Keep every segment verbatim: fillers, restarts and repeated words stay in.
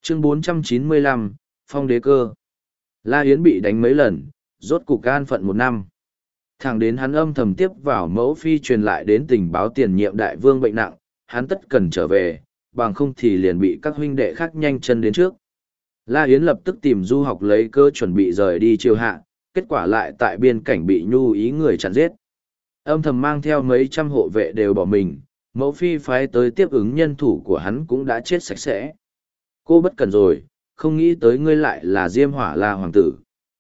Chương bốn trăm chín mươi lăm, Phong đế cơ. La Yến bị đánh mấy lần, rốt cục an phận một năm. Thẳng đến hắn âm thầm tiếp vào mẫu phi truyền lại đến tình báo tiền nhiệm đại vương bệnh nặng, hắn tất cần trở về, bằng không thì liền bị các huynh đệ khác nhanh chân đến trước. La Yến lập tức tìm du học lấy cơ chuẩn bị rời đi triều hạ, kết quả lại tại biên cảnh bị nhu ý người chặn giết. Âm thầm mang theo mấy trăm hộ vệ đều bỏ mình, mẫu phi phái tới tiếp ứng nhân thủ của hắn cũng đã chết sạch sẽ. Cô bất cần rồi, không nghĩ tới ngươi lại là Diêm Hỏa La hoàng tử.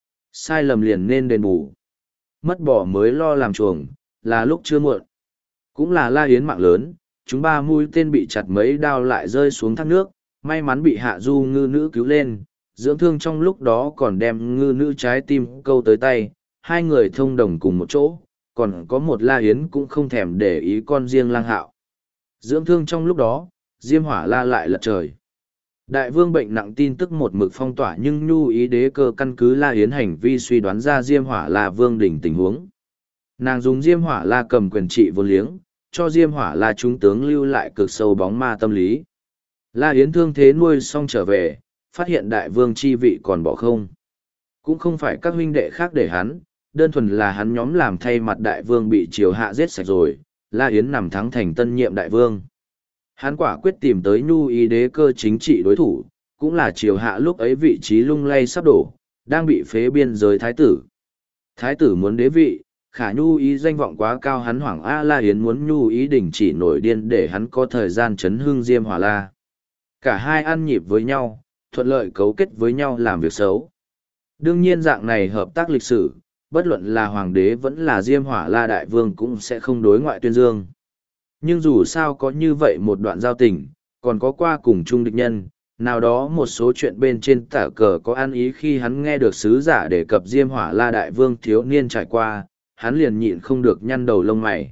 Sai lầm liền nên đền bù. Mất bỏ mới lo làm chuồng, là lúc chưa muộn. Cũng là La Yến mạng lớn, chúng ba mũi tên bị chặt mấy đao lại rơi xuống thác nước, may mắn bị hạ du ngư nữ cứu lên, dưỡng thương trong lúc đó còn đem ngư nữ trái tim câu tới tay, hai người thông đồng cùng một chỗ, còn có một La Yến cũng không thèm để ý con riêng Lang Hạo. Dưỡng thương trong lúc đó, Diêm Hỏa La lại lật trời. Đại vương bệnh nặng tin tức một mực phong tỏa nhưng nhu ý đế cơ căn cứ La Yến hành vi suy đoán ra Diêm Hỏa La vương đỉnh tình huống. Nàng dùng Diêm Hỏa La cầm quyền trị vô liếng, cho Diêm Hỏa La trung tướng lưu lại cực sâu bóng ma tâm lý. La Yến thương thế nuôi xong trở về, phát hiện đại vương chi vị còn bỏ không. Cũng không phải các huynh đệ khác để hắn, đơn thuần là hắn nhóm làm thay mặt đại vương bị triều hạ giết sạch rồi, La Yến nằm thắng thành tân nhiệm đại vương. Hắn quả quyết tìm tới nhu ý đế cơ chính trị đối thủ, cũng là triều hạ lúc ấy vị trí lung lay sắp đổ, đang bị phế biên giới thái tử. Thái tử muốn đế vị, khả nhu ý danh vọng quá cao, hắn hoảng A La Yến muốn nhu ý đình chỉ nổi điên để hắn có thời gian chấn hưng Diêm Hỏa La. Cả hai ăn nhịp với nhau, thuận lợi cấu kết với nhau làm việc xấu. Đương nhiên dạng này hợp tác lịch sử, bất luận là hoàng đế vẫn là Diêm Hỏa La đại vương cũng sẽ không đối ngoại tuyên dương. Nhưng dù sao có như vậy một đoạn giao tình, còn có qua cùng chung địch nhân, nào đó một số chuyện bên trên tả cờ có ăn ý khi hắn nghe được sứ giả đề cập Diêm Hỏa La đại vương thiếu niên trải qua, hắn liền nhịn không được nhăn đầu lông mày.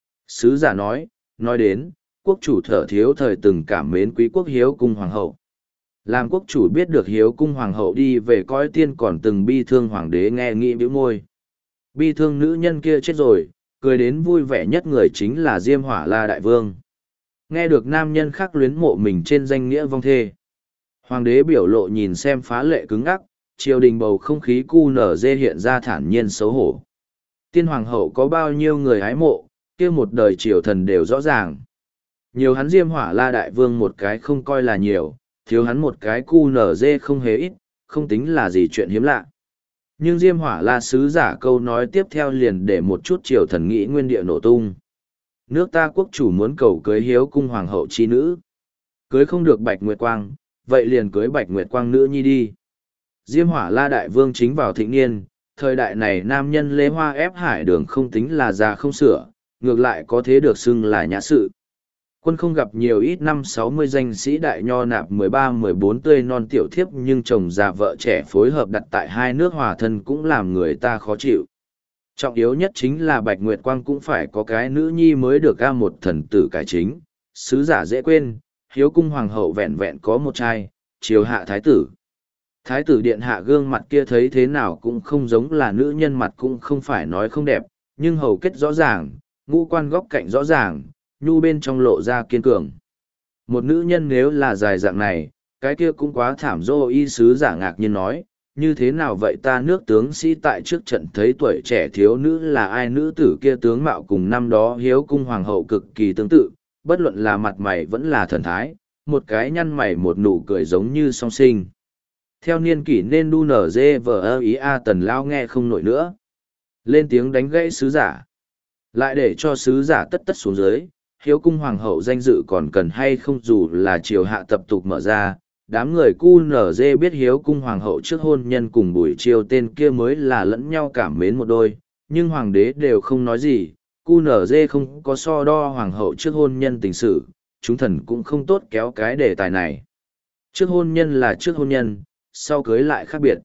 Sứ giả nói, nói đến, quốc chủ Thở Thiếu thời từng cảm mến quý quốc Hiếu cung hoàng hậu. Làm quốc chủ biết được Hiếu cung hoàng hậu đi về cõi tiên còn từng bi thương hoàng đế nghe nghĩ bĩu môi. Bi thương nữ nhân kia chết rồi, cười đến vui vẻ nhất người chính là Diêm Hỏa La đại vương. Nghe được nam nhân khác luyến mộ mình trên danh nghĩa vong thê. Hoàng đế biểu lộ nhìn xem phá lệ cứng ngắc, triều đình bầu không khí cu nở dê hiện ra thản nhiên xấu hổ. Tiên hoàng hậu có bao nhiêu người hái mộ, kia một đời triều thần đều rõ ràng. Nhiều hắn Diêm Hỏa La đại vương một cái không coi là nhiều, thiếu hắn một cái cu nở dê không hề ít, không tính là gì chuyện hiếm lạ. Nhưng Diêm Hỏa La sứ giả câu nói tiếp theo liền để một chút triều thần nghĩ nguyên địa nổ tung. Nước ta quốc chủ muốn cầu cưới Hiếu cung hoàng hậu chi nữ. Cưới không được Bạch Nguyệt Quang, vậy liền cưới Bạch Nguyệt Quang nữ nhi đi. Diêm Hỏa La đại vương chính vào thịnh niên, thời đại này nam nhân lê hoa ép hải đường không tính là già không sửa, ngược lại có thế được xưng là nhã sự. Quân không gặp nhiều ít năm sáu mươi danh sĩ đại nho nạp mười ba mười bốn tươi non tiểu thiếp nhưng chồng già vợ trẻ phối hợp đặt tại hai nước hòa thân cũng làm người ta khó chịu. Trọng yếu nhất chính là Bạch Nguyệt Quang cũng phải có cái nữ nhi mới được ca một thần tử cải chính. Sứ giả dễ quên, Hiếu cung hoàng hậu vẹn vẹn có một trai, triều hạ thái tử. Thái tử điện hạ gương mặt kia thấy thế nào cũng không giống là nữ nhân, mặt cũng không phải nói không đẹp, nhưng hầu kết rõ ràng, ngũ quan góc cạnh rõ ràng, nhu bên trong lộ ra kiên cường. Một nữ nhân nếu là dài dạng này, cái kia cũng quá thảm. Dô y sứ giả ngạc nhiên nói, như thế nào vậy ta nước tướng sĩ tại trước trận thấy tuổi trẻ thiếu nữ là ai? Nữ tử kia tướng mạo cùng năm đó Hiếu cung hoàng hậu cực kỳ tương tự, bất luận là mặt mày vẫn là thần thái, một cái nhăn mày một nụ cười giống như song sinh. Theo niên kỷ nên đu nở dê vờ ơ ý a tần lao nghe không nổi nữa. Lên tiếng đánh gãy sứ giả. Lại để cho sứ giả tất tất xuống dưới, Hiếu cung hoàng hậu danh dự còn cần hay không dù là triều hạ tập tục mở ra, đám người cu nở dê biết Hiếu cung hoàng hậu trước hôn nhân cùng buổi chiều tên kia mới là lẫn nhau cảm mến một đôi, nhưng hoàng đế đều không nói gì, cu nở dê không có so đo hoàng hậu trước hôn nhân tình sự, chúng thần cũng không tốt kéo cái đề tài này. Trước hôn nhân là trước hôn nhân, sau cưới lại khác biệt.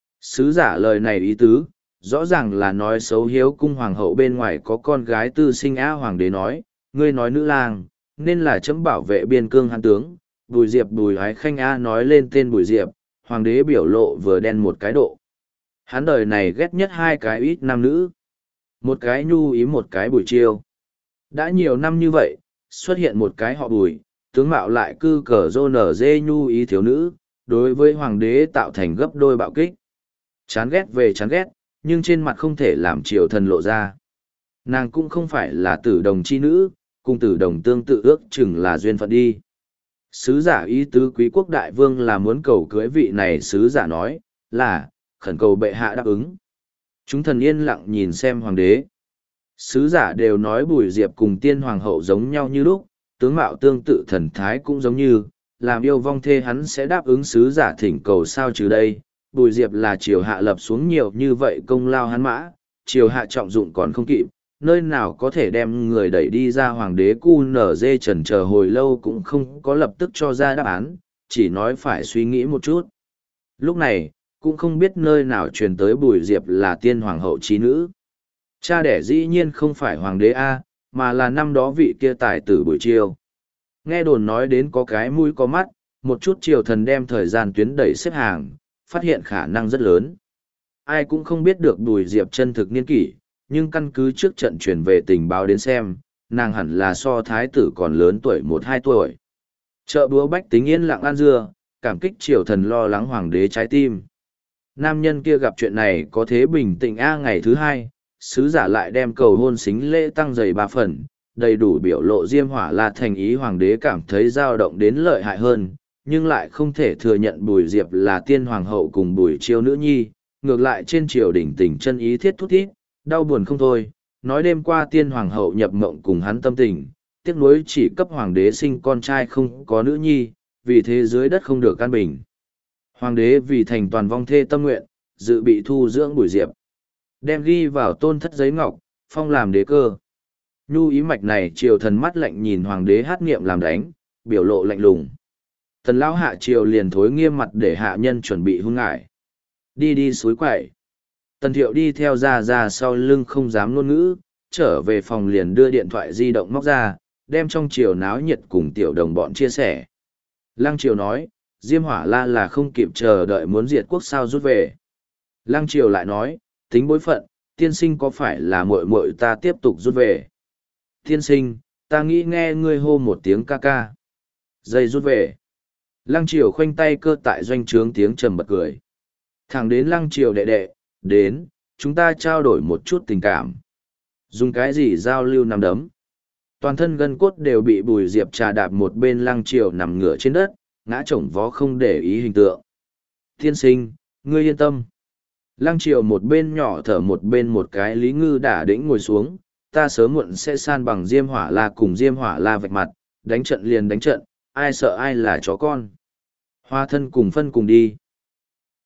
Sứ giả lời này ý tứ, rõ ràng là nói xấu Hiếu cung hoàng hậu bên ngoài có con gái tư sinh á. Hoàng đế nói, ngươi nói nữ lang, nên là chấm bảo vệ biên cương hán tướng. Bùi Diệp Bùi Ái Khanh A nói lên tên Bùi Diệp, hoàng đế biểu lộ vừa đen một cái độ. Hắn đời này ghét nhất hai cái ít nam nữ. Một cái nhu ý một cái Bùi Chiêu. Đã nhiều năm như vậy, xuất hiện một cái họ Bùi, tướng mạo lại cư cờ rô nở dê nhu ý thiếu nữ, đối với hoàng đế tạo thành gấp đôi bạo kích. Chán ghét về chán ghét, nhưng trên mặt không thể làm triều thần lộ ra. Nàng cũng không phải là tử đồng chi nữ, cùng tử đồng tương tự ước chừng là duyên phận đi. Sứ giả ý tứ quý quốc đại vương là muốn cầu cưới vị này, sứ giả nói, là, khẩn cầu bệ hạ đáp ứng. Chúng thần yên lặng nhìn xem hoàng đế. Sứ giả đều nói Bùi Diệp cùng tiên hoàng hậu giống nhau như lúc, tướng mạo tương tự, thần thái cũng giống như, làm yêu vong thê hắn sẽ đáp ứng sứ giả thỉnh cầu sao trừ đây. Bùi Diệp là triều hạ lập xuống nhiều như vậy công lao hắn mã, triều hạ trọng dụng còn không kịp, nơi nào có thể đem người đẩy đi ra. Hoàng đế cu nở dê trần chờ hồi lâu cũng không có lập tức cho ra đáp án, chỉ nói phải suy nghĩ một chút. Lúc này, cũng không biết nơi nào truyền tới Bùi Diệp là tiên hoàng hậu trí nữ. Cha đẻ dĩ nhiên không phải hoàng đế A, mà là năm đó vị kia tài tử Bùi Chiêu. Nghe đồn nói đến có cái mũi có mắt, một chút triều thần đem thời gian tuyến đẩy xếp hàng, phát hiện khả năng rất lớn. Ai cũng không biết được Bùi Diệp chân thực niên kỷ, nhưng căn cứ trước trận truyền về tình báo đến xem, nàng hẳn là so thái tử còn lớn tuổi một hai tuổi. Chợ búa bách tính yên lặng ăn dưa, cảm kích triều thần lo lắng hoàng đế trái tim. Nam nhân kia gặp chuyện này có thế bình tĩnh a. Ngày thứ hai, sứ giả lại đem cầu hôn xính lễ tăng dày ba phần, đầy đủ biểu lộ Diêm Hỏa La thành ý. Hoàng đế cảm thấy dao động đến lợi hại hơn, nhưng lại không thể thừa nhận Bùi Diệp là tiên hoàng hậu cùng Bùi Chiêu nữ nhi, ngược lại trên triều đình tình chân ý thiết thút thít, đau buồn không thôi, nói đêm qua tiên hoàng hậu nhập mộng cùng hắn tâm tình, tiếc nuối chỉ cấp hoàng đế sinh con trai không có nữ nhi, vì thế dưới đất không được an bình. Hoàng đế vì thành toàn vong thê tâm nguyện, dự bị thu dưỡng Bùi Diệp, đem ghi vào tôn thất giấy ngọc, phong làm đế cơ. Nhu ý mạch này triều thần mắt lạnh nhìn hoàng đế hát nghiệm làm đánh, biểu lộ lạnh lùng. Tần lão hạ triều liền thối nghiêm mặt để hạ nhân chuẩn bị hung ngải. Đi đi suối quậy. Tần thiệu đi theo ra ra sau lưng không dám ngôn ngữ, trở về phòng liền đưa điện thoại di động móc ra, đem trong triều náo nhiệt cùng tiểu đồng bọn chia sẻ. Lăng triều nói, Diêm Hỏa La là không kịp chờ đợi muốn diệt quốc sao rút về. Lăng triều lại nói, tính bối phận, tiên sinh có phải là muội muội ta tiếp tục rút về. Tiên sinh, ta nghĩ nghe ngươi hô một tiếng ca ca. Dây rút về. Lăng triều khoanh tay cơ tại doanh trướng tiếng trầm bật cười. Thẳng đến lăng triều đệ đệ, đến, chúng ta trao đổi một chút tình cảm. Dùng cái gì giao lưu nằm đấm. Toàn thân gân cốt đều bị Bùi Diệp trà đạp, một bên lăng triều nằm ngửa trên đất, ngã chổng vó không để ý hình tượng. Tiên sinh, ngươi yên tâm. Lăng triều một bên nhỏ thở một bên một cái Lý Ngư đả đĩnh ngồi xuống, ta sớm muộn sẽ san bằng Diêm Hỏa La cùng Diêm Hỏa La vạch mặt, đánh trận liền đánh trận, ai sợ ai là chó con. Hoa thân cùng phân cùng đi.